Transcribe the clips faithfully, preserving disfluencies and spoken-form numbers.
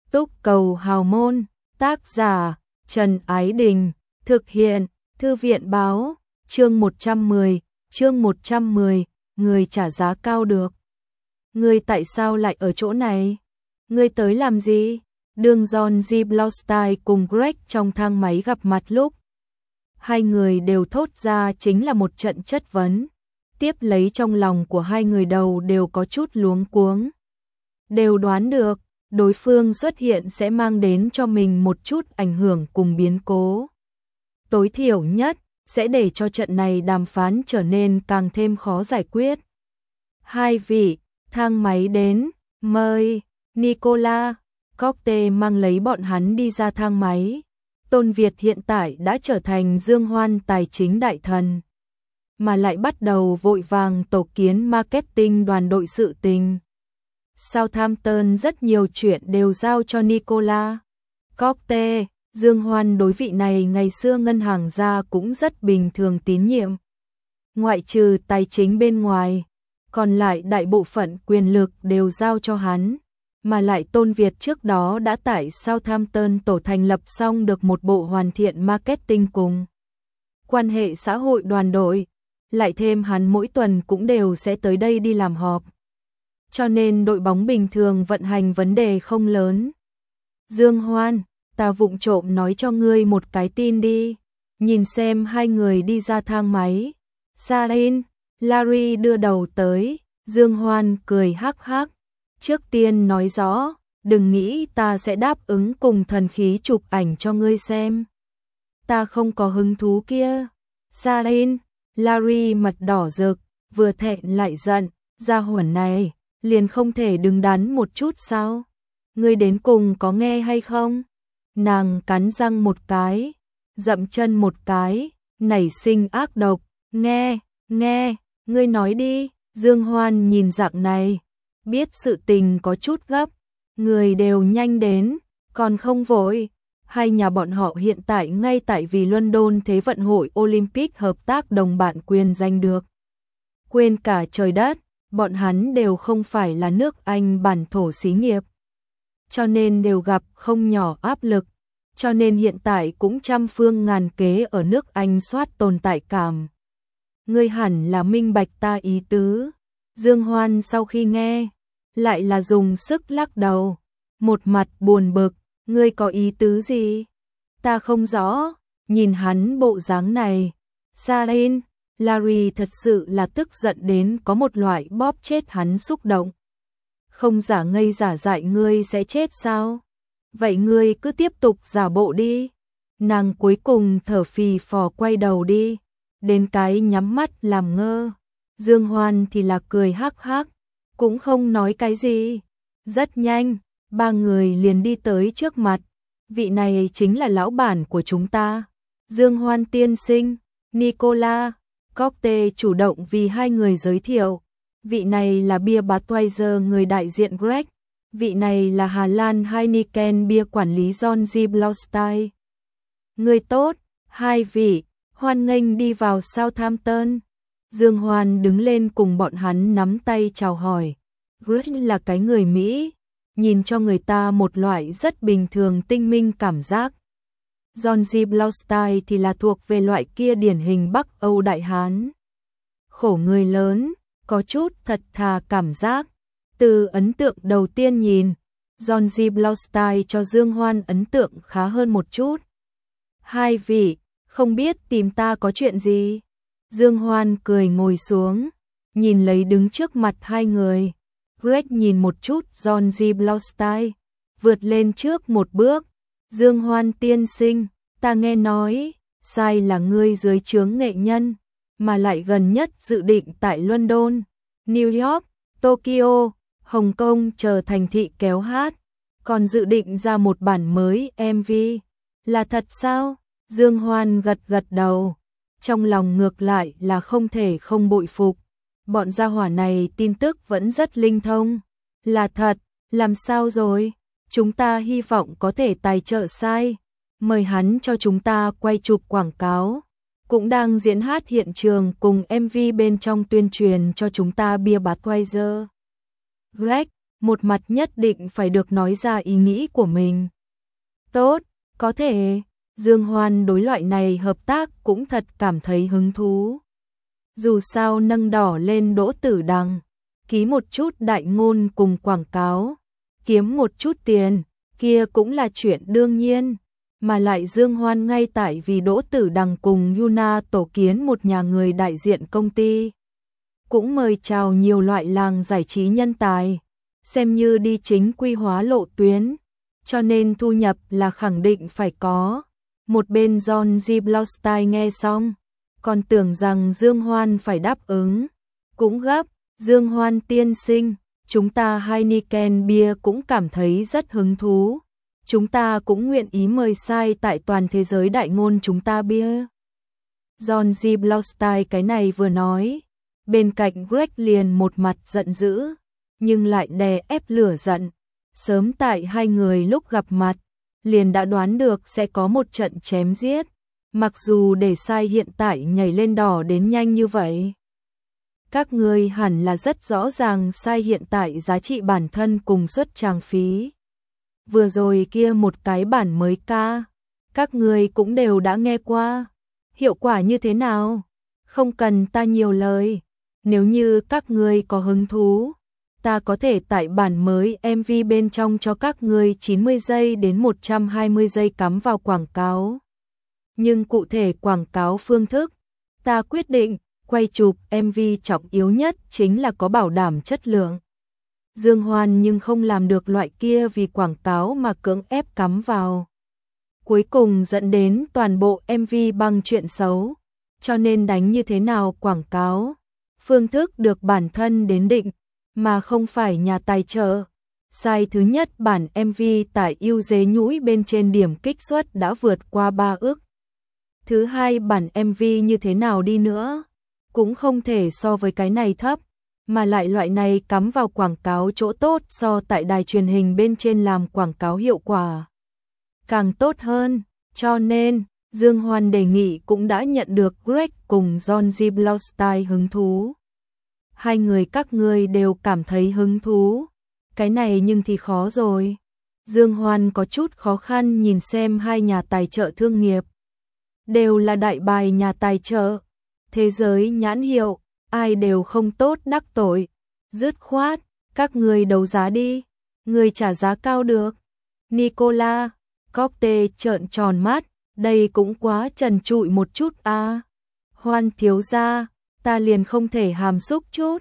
Túc Cầu Hào Môn, tác giả Trần Ái Đình, thực hiện Thư viện Báo, chương một trăm mười, chương một trăm mười, người trả giá cao được. Ngươi tại sao lại ở chỗ này? Ngươi tới làm gì? Đường John G. Blostein cùng Greg trong thang máy gặp mặt lúc. Hai người đều thốt ra chính là một trận chất vấn. Tiếp lấy trong lòng của hai người đầu đều có chút luống cuống. Đều đoán được, đối phương xuất hiện sẽ mang đến cho mình một chút ảnh hưởng cùng biến cố. Tối thiểu nhất, sẽ để cho trận này đàm phán trở nên càng thêm khó giải quyết. Hai vị, thang máy đến, mời, Nicola, Cocktail mang lấy bọn hắn đi ra thang máy. Tôn Việt hiện tại đã trở thành Dương Hoan tài chính đại thần, mà lại bắt đầu vội vàng tổ kiến marketing đoàn đội sự tình. Southampton rất nhiều chuyện đều giao cho Nicola. Cocktail, Dương Hoan đối vị này ngày xưa ngân hàng gia cũng rất bình thường tín nhiệm. Ngoại trừ tài chính bên ngoài, còn lại đại bộ phận quyền lực đều giao cho hắn. Mà lại Tôn Việt trước đó đã tại Southampton tổ thành lập xong được một bộ hoàn thiện marketing cùng quan hệ xã hội đoàn đội, lại thêm hắn mỗi tuần cũng đều sẽ tới đây đi làm họp. Cho nên đội bóng bình thường vận hành vấn đề không lớn. Dương Hoan, ta vụng trộm nói cho ngươi một cái tin đi. Nhìn xem hai người đi ra thang máy. Sarin, Larry đưa đầu tới, Dương Hoan cười hắc hắc. Trước tiên nói rõ, đừng nghĩ ta sẽ đáp ứng cùng thần khí chụp ảnh cho ngươi xem. Ta không có hứng thú kia. Sarin, Larry mặt đỏ rực, vừa thẹn lại giận, gia hỏa này, liền không thể đứng đắn một chút sao? Ngươi đến cùng có nghe hay không? Nàng cắn răng một cái, dậm chân một cái, nảy sinh ác độc, nghe, nghe, ngươi nói đi. Dương Hoan nhìn dạng này, biết sự tình có chút gấp, người đều nhanh đến, còn không vội. Hai nhà bọn họ hiện tại ngay tại vì London Thế vận hội Olympic hợp tác đồng bạn quyền giành được. Quên cả trời đất, bọn hắn đều không phải là nước Anh bản thổ xí nghiệp. Cho nên đều gặp không nhỏ áp lực, cho nên hiện tại cũng trăm phương ngàn kế ở nước Anh soát tồn tại cảm. Ngươi hẳn là minh bạch ta ý tứ. Dương Hoan sau khi nghe, lại là dùng sức lắc đầu, một mặt buồn bực, ngươi có ý tứ gì? Ta không rõ, nhìn hắn bộ dáng này. Sarin, Larry thật sự là tức giận đến có một loại bóp chết hắn xúc động. Không giả ngây giả dại ngươi sẽ chết sao? Vậy ngươi cứ tiếp tục giả bộ đi. Nàng cuối cùng thở phì phò quay đầu đi, đến cái nhắm mắt làm ngơ. Dương Hoan thì là cười hắc hắc, cũng không nói cái gì. Rất nhanh, ba người liền đi tới trước mặt. Vị này chính là lão bản của chúng ta, Dương Hoan tiên sinh. Nicola, Cocktail chủ động vì hai người giới thiệu. Vị này là bia Budweiser người đại diện Greg. Vị này là Hà Lan Heineken bia quản lý John G. Blostein. Người tốt, hai vị, hoan nghênh đi vào Southampton. Dương Hoan đứng lên cùng bọn hắn nắm tay chào hỏi. Greg là cái người Mỹ, nhìn cho người ta một loại rất bình thường tinh minh cảm giác. John G. Blostein thì là thuộc về loại kia điển hình Bắc Âu Đại Hán. Khổ người lớn, có chút thật thà cảm giác. Từ ấn tượng đầu tiên nhìn, John G. Blostein cho Dương Hoan ấn tượng khá hơn một chút. Hai vị, không biết tìm ta có chuyện gì? Dương Hoan cười ngồi xuống, nhìn lấy đứng trước mặt hai người. Greg nhìn một chút John G. Blostein, vượt lên trước một bước. Dương Hoan tiên sinh, ta nghe nói, sai là ngươi dưới trướng nghệ nhân, mà lại gần nhất dự định tại London, New York, Tokyo, Hồng Kông chờ thành thị kéo hát, còn dự định ra một bản mới em vê. Là thật sao? Dương Hoan gật gật đầu, trong lòng ngược lại là không thể không bội phục. Bọn gia hỏa này tin tức vẫn rất linh thông. Là thật, làm sao rồi? Chúng ta hy vọng có thể tài trợ sai, mời hắn cho chúng ta quay chụp quảng cáo. Cũng đang diễn hát hiện trường cùng em vê bên trong tuyên truyền cho chúng ta bia Budweiser. Greg, một mặt nhất định phải được nói ra ý nghĩ của mình. Tốt, có thể, Dương Hoan đối loại này hợp tác cũng thật cảm thấy hứng thú. Dù sao nâng đỏ lên Đỗ Tử Đằng, ký một chút đại ngôn cùng quảng cáo, kiếm một chút tiền, kia cũng là chuyện đương nhiên. Mà lại Dương Hoan ngay tại vì Đỗ Tử Đằng cùng Yuna tổ kiến một nhà người đại diện công ty. Cũng mời chào nhiều loại làng giải trí nhân tài, xem như đi chính quy hóa lộ tuyến, cho nên thu nhập là khẳng định phải có. Một bên John G. Blaustein nghe xong, còn tưởng rằng Dương Hoan phải đáp ứng, cũng gấp, Dương Hoan tiên sinh, chúng ta Heineken Bia cũng cảm thấy rất hứng thú. Chúng ta cũng nguyện ý mời sai tại toàn thế giới đại ngôn chúng ta bia. John G. Blaustein cái này vừa nói, bên cạnh Greg liền một mặt giận dữ, nhưng lại đè ép lửa giận. Sớm tại hai người lúc gặp mặt, liền đã đoán được sẽ có một trận chém giết, mặc dù để sai hiện tại nhảy lên đỏ đến nhanh như vậy. Các người hẳn là rất rõ ràng sai hiện tại giá trị bản thân cùng suất trang phí. Vừa rồi kia một cái bản mới ca, các người cũng đều đã nghe qua. Hiệu quả như thế nào? Không cần ta nhiều lời. Nếu như các người có hứng thú, ta có thể tại bản mới em vê bên trong cho các người chín mươi giây đến một trăm hai mươi giây cắm vào quảng cáo. Nhưng cụ thể quảng cáo phương thức, ta quyết định, quay chụp em vê trọng yếu nhất chính là có bảo đảm chất lượng. Dương Hoan nhưng không làm được loại kia vì quảng cáo mà cưỡng ép cắm vào. Cuối cùng dẫn đến toàn bộ em vê bằng chuyện xấu, cho nên đánh như thế nào quảng cáo. Phương thức được bản thân đến định, mà không phải nhà tài trợ. Sai thứ nhất bản em vê tại ưu dế nhũi bên trên điểm kích suất đã vượt qua ba ức. Thứ hai bản em vê như thế nào đi nữa, cũng không thể so với cái này thấp. Mà lại loại này cắm vào quảng cáo chỗ tốt so tại đài truyền hình bên trên làm quảng cáo hiệu quả càng tốt hơn, cho nên Dương Hoan đề nghị cũng đã nhận được Greg cùng John G. Blaustein hứng thú. Hai người các ngươi đều cảm thấy hứng thú, cái này nhưng thì khó rồi. Dương Hoan có chút khó khăn nhìn xem hai nhà tài trợ thương nghiệp, đều là đại bài nhà tài trợ, thế giới nhãn hiệu, ai đều không tốt đắc tội, dứt khoát, các người đấu giá đi, người trả giá cao được. Nicola, Cocte trợn tròn mắt, đây cũng quá trần trụi một chút a. À. Hoan thiếu gia, ta liền không thể hàm xúc chút.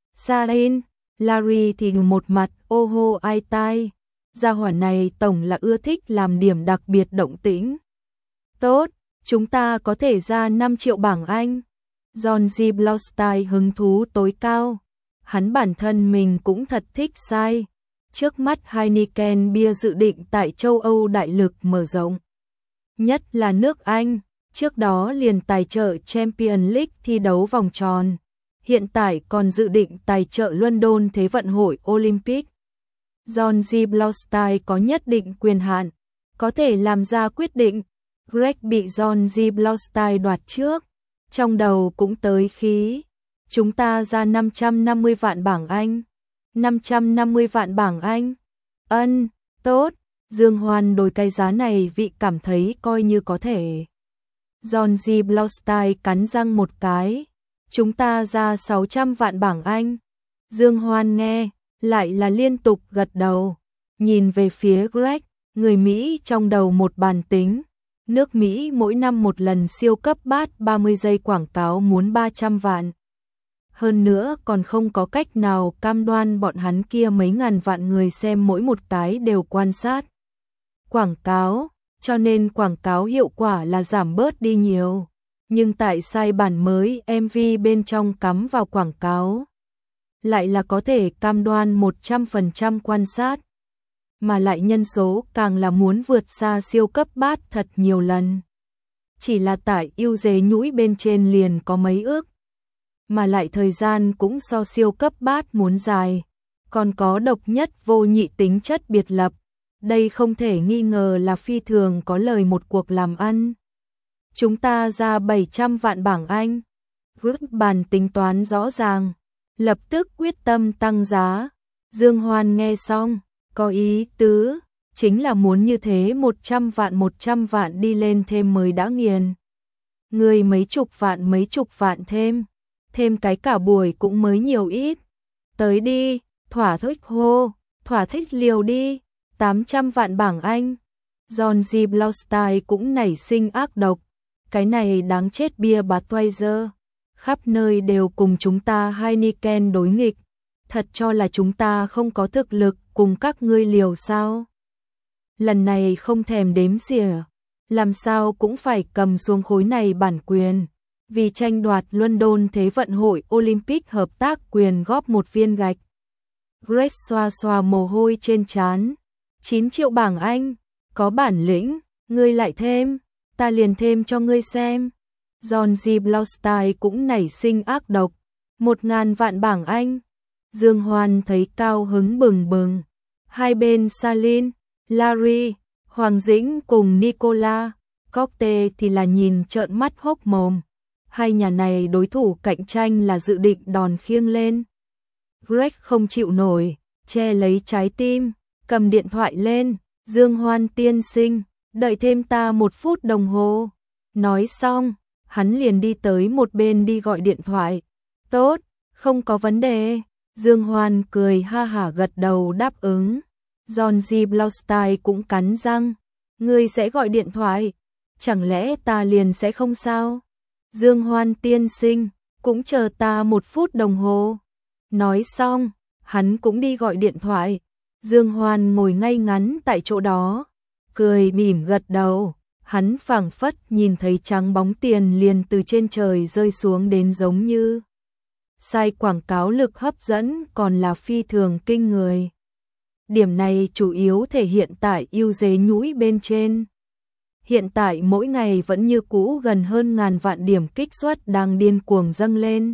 Sarin, Larry thì một mặt ô hô ai tai, gia hỏa này tổng là ưa thích làm điểm đặc biệt động tĩnh. Tốt, chúng ta có thể ra năm triệu bảng Anh. John G. Blaustein hứng thú tối cao, hắn bản thân mình cũng thật thích sai. Trước mắt Heineken Bia dự định tại châu Âu đại lực mở rộng, nhất là nước Anh, trước đó liền tài trợ Champions League thi đấu vòng tròn, hiện tại còn dự định tài trợ London Thế vận hội Olympic. John G. Blaustein có nhất định quyền hạn, có thể làm ra quyết định. Greg bị John G. Blaustein đoạt trước, trong đầu cũng tới khí. Chúng ta ra năm trăm năm mươi vạn bảng Anh. năm trăm năm mươi vạn bảng Anh. Ân, tốt. Dương Hoan đối cái giá này vị cảm thấy coi như có thể. John G. Blaustein cắn răng một cái. Chúng ta ra sáu trăm vạn bảng Anh. Dương Hoan nghe, lại là liên tục gật đầu. Nhìn về phía Greg, người Mỹ trong đầu một bàn tính. Nước Mỹ mỗi năm một lần siêu cấp bát ba mươi giây quảng cáo muốn ba trăm vạn. Hơn nữa còn không có cách nào cam đoan bọn hắn kia mấy ngàn vạn người xem mỗi một cái đều quan sát quảng cáo, cho nên quảng cáo hiệu quả là giảm bớt đi nhiều. Nhưng tại sai bản mới em vê bên trong cắm vào quảng cáo, lại là có thể cam đoan một trăm phần trăm quan sát. Mà lại nhân số càng là muốn vượt xa siêu cấp bát thật nhiều lần. Chỉ là tại ưu dế nhũi bên trên liền có mấy ước. Mà lại thời gian cũng so siêu cấp bát muốn dài. Còn có độc nhất vô nhị tính chất biệt lập. Đây không thể nghi ngờ là phi thường có lời một cuộc làm ăn. Chúng ta ra bảy trăm vạn bảng Anh. Group bàn tính toán rõ ràng. Lập tức quyết tâm tăng giá. Dương Hoan nghe xong, có ý tứ, chính là muốn như thế một trăm vạn một trăm vạn đi lên thêm mới đã nghiền. Người mấy chục vạn mấy chục vạn thêm, thêm cái cả buổi cũng mới nhiều ít. Tới đi, thỏa thích hô, thỏa thích liều đi, tám trăm vạn bảng Anh. John G. Blaustein cũng nảy sinh ác độc, cái này đáng chết bia Budweiser, khắp nơi đều cùng chúng ta Heineken đối nghịch, thật cho là chúng ta không có thực lực cùng các ngươi liều sao? Lần này không thèm đếm xỉa, làm sao cũng phải cầm xuống khối này bản quyền, vì tranh đoạt London Thế vận hội Olympic hợp tác quyền góp một viên gạch. Greg xoa xoa mồ hôi trên trán, chín triệu bảng Anh, có bản lĩnh, ngươi lại thêm, ta liền thêm cho ngươi xem. John G. Blaustein cũng nảy sinh ác độc, một ngàn vạn bảng Anh. Dương Hoan thấy cao hứng bừng bừng, hai bên Salin, Larry, Hoàng Dĩnh cùng Nicola, Cocktail thì là nhìn trợn mắt hốc mồm. Hai nhà này đối thủ cạnh tranh là dự định đòn khiêng lên. Greg không chịu nổi, che lấy trái tim, cầm điện thoại lên, Dương Hoan tiên sinh, đợi thêm ta một phút đồng hồ. Nói xong, hắn liền đi tới một bên đi gọi điện thoại. Tốt, không có vấn đề. Dương Hoan cười ha hả gật đầu đáp ứng. John G. Blaustein cũng cắn răng. Ngươi sẽ gọi điện thoại, chẳng lẽ ta liền sẽ không sao? Dương Hoan tiên sinh, cũng chờ ta một phút đồng hồ. Nói xong, hắn cũng đi gọi điện thoại. Dương Hoan ngồi ngay ngắn tại chỗ đó, cười mỉm gật đầu. Hắn phảng phất nhìn thấy trắng bóng tiền liền từ trên trời rơi xuống đến giống như sai quảng cáo lực hấp dẫn còn là phi thường kinh người. Điểm này chủ yếu thể hiện tại ưu dế nhũi bên trên. Hiện tại mỗi ngày vẫn như cũ gần hơn ngàn vạn điểm kích suất đang điên cuồng dâng lên.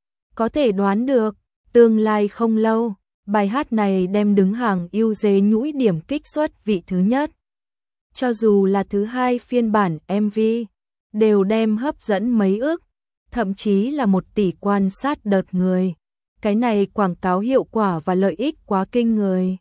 Có thể đoán được, tương lai không lâu, bài hát này đem đứng hàng ưu dế nhũi điểm kích suất vị thứ nhất. Cho dù là thứ hai phiên bản em vê, đều đem hấp dẫn mấy ức, thậm chí là một tỷ quan sát đợt người. Cái này quảng cáo hiệu quả và lợi ích quá kinh người.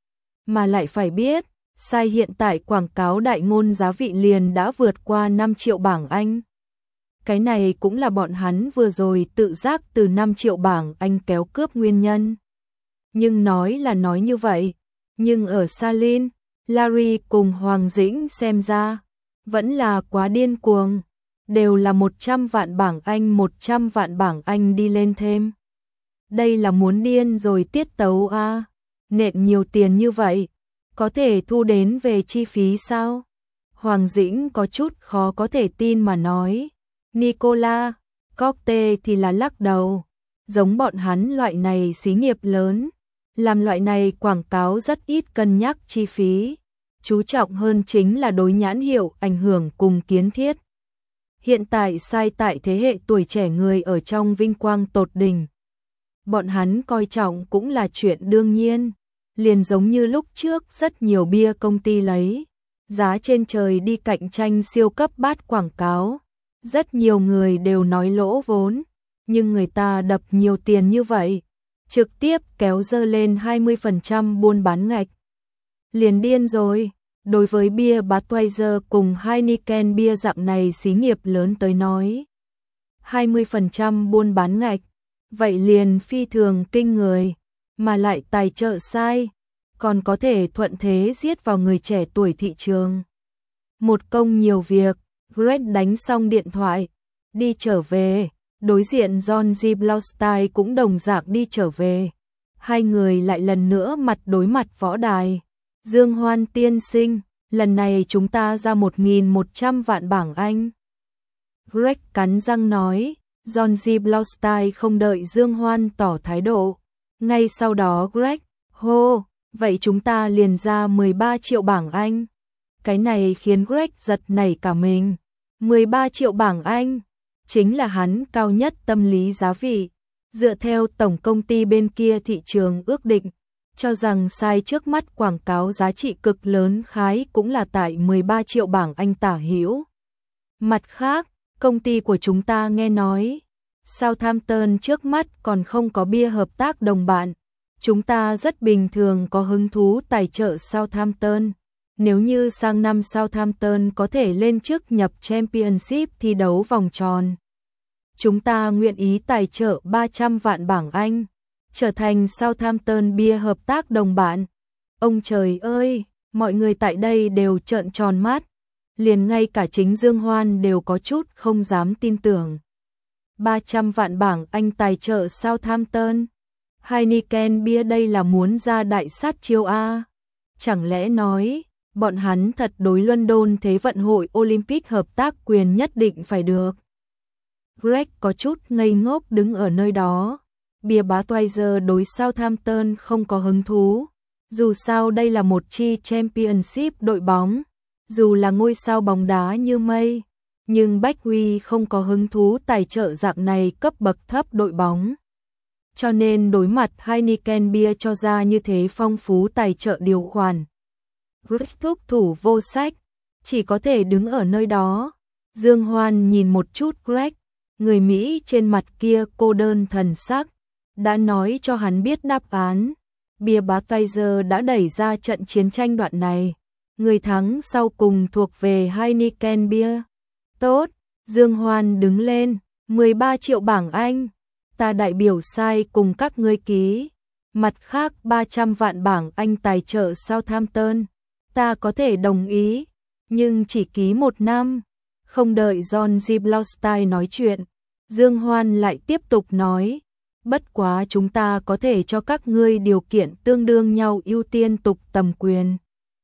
Mà lại phải biết, sai hiện tại quảng cáo đại ngôn giá vị liền đã vượt qua năm triệu bảng Anh. Cái này cũng là bọn hắn vừa rồi tự giác từ năm triệu bảng Anh kéo cướp nguyên nhân. Nhưng nói là nói như vậy, nhưng ở Salin, Larry cùng Hoàng Dĩnh xem ra, vẫn là quá điên cuồng, đều là một trăm vạn bảng Anh một trăm vạn bảng Anh đi lên thêm. Đây là muốn điên rồi tiết tấu a, nện nhiều tiền như vậy, có thể thu đến về chi phí sao? Hoàng Dĩnh có chút khó có thể tin mà nói. Nicola, Cocktail thì là lắc đầu, giống bọn hắn loại này xí nghiệp lớn, làm loại này quảng cáo rất ít cân nhắc chi phí, chú trọng hơn chính là đối nhãn hiệu ảnh hưởng cùng kiến thiết. Hiện tại sai tại thế hệ tuổi trẻ người ở trong vinh quang tột đỉnh. Bọn hắn coi trọng cũng là chuyện đương nhiên, liền giống như lúc trước rất nhiều bia công ty lấy giá trên trời đi cạnh tranh siêu cấp bát quảng cáo. Rất nhiều người đều nói lỗ vốn, nhưng người ta đập nhiều tiền như vậy, trực tiếp kéo dơ lên hai mươi phần trăm buôn bán ngạch. Liền điên rồi, đối với bia Budweiser cùng Heineken bia dạng này xí nghiệp lớn tới nói. hai mươi phần trăm buôn bán ngạch, vậy liền phi thường kinh người, mà lại tài trợ sai, còn có thể thuận thế giết vào người trẻ tuổi thị trường. Một công nhiều việc. Greg đánh xong điện thoại, đi trở về, đối diện John G. Blaustein cũng đồng dạng đi trở về. Hai người lại lần nữa mặt đối mặt võ đài. Dương Hoan tiên sinh, lần này chúng ta ra một nghìn một trăm vạn bảng Anh. Greg cắn răng nói, John G. Blaustein không đợi Dương Hoan tỏ thái độ. Ngay sau đó Greg, hô, vậy chúng ta liền ra mười ba triệu bảng Anh. Cái này khiến Greg giật nảy cả mình. mười ba triệu bảng Anh, chính là hắn cao nhất tâm lý giá vị. Dựa theo tổng công ty bên kia thị trường ước định, cho rằng sai trước mắt quảng cáo giá trị cực lớn khái cũng là tại mười ba triệu bảng Anh tả hữu. Mặt khác, công ty của chúng ta nghe nói, Southampton trước mắt còn không có bia hợp tác đồng bạn, Chúng ta rất bình thường có hứng thú tài trợ Southampton. Nếu như sang năm Southampton có thể lên chức nhập Championship thi đấu vòng tròn, chúng ta nguyện ý tài trợ ba trăm vạn bảng Anh, trở thành Southampton Bia hợp tác đồng bạn. Ông trời ơi, mọi người tại đây đều trợn tròn mắt, liền ngay cả chính Dương Hoan đều có chút không dám tin tưởng. ba trăm vạn bảng Anh tài trợ Southampton. Heineken Bia đây là muốn ra đại sát chiêu A. Chẳng lẽ nói, bọn hắn thật đối London Thế vận hội Olympic hợp tác quyền nhất định phải được. Greg có chút ngây ngốc đứng ở nơi đó. Bia Budweiser đối Southampton không có hứng thú. Dù sao đây là một chi Championship đội bóng, dù là ngôi sao bóng đá như mây, nhưng Bách Huy không có hứng thú tài trợ dạng này cấp bậc thấp đội bóng. Cho nên đối mặt Heineken Bia cho ra như thế phong phú tài trợ điều khoản, Greg thúc thủ vô sách, chỉ có thể đứng ở nơi đó. Dương Hoan nhìn một chút Greg, người Mỹ trên mặt kia cô đơn thần sắc, đã nói cho hắn biết đáp án. Bia Budweiser đã đẩy ra trận chiến tranh đoạn này, người thắng sau cùng thuộc về Heineken Bia. Tốt, Dương Hoan đứng lên, mười ba triệu bảng Anh, ta đại biểu sai cùng các ngươi ký. Mặt khác ba trăm vạn bảng Anh tài trợ Southampton, ta có thể đồng ý, nhưng chỉ ký một năm. Không đợi John Ziblaustein nói chuyện, Dương Hoan lại tiếp tục nói, bất quá chúng ta có thể cho các ngươi điều kiện tương đương nhau ưu tiên tục tầm quyền.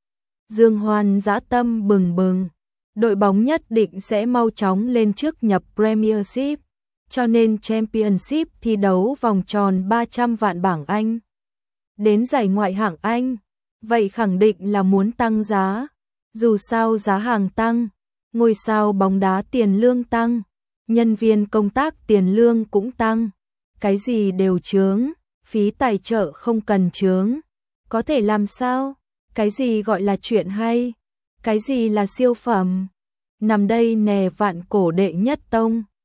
Dương Hoan dã tâm bừng bừng, đội bóng nhất định sẽ mau chóng lên trước nhập Premiership, cho nên Championship thi đấu vòng tròn ba trăm vạn bảng Anh. Đến giải ngoại hạng Anh, vậy khẳng định là muốn tăng giá, dù sao giá hàng tăng, ngôi sao bóng đá tiền lương tăng, nhân viên công tác tiền lương cũng tăng, cái gì đều chướng, phí tài trợ không cần chướng. Có thể làm sao? Cái gì gọi là chuyện hay? Cái gì là siêu phẩm? Nằm đây nè vạn cổ đệ nhất tông.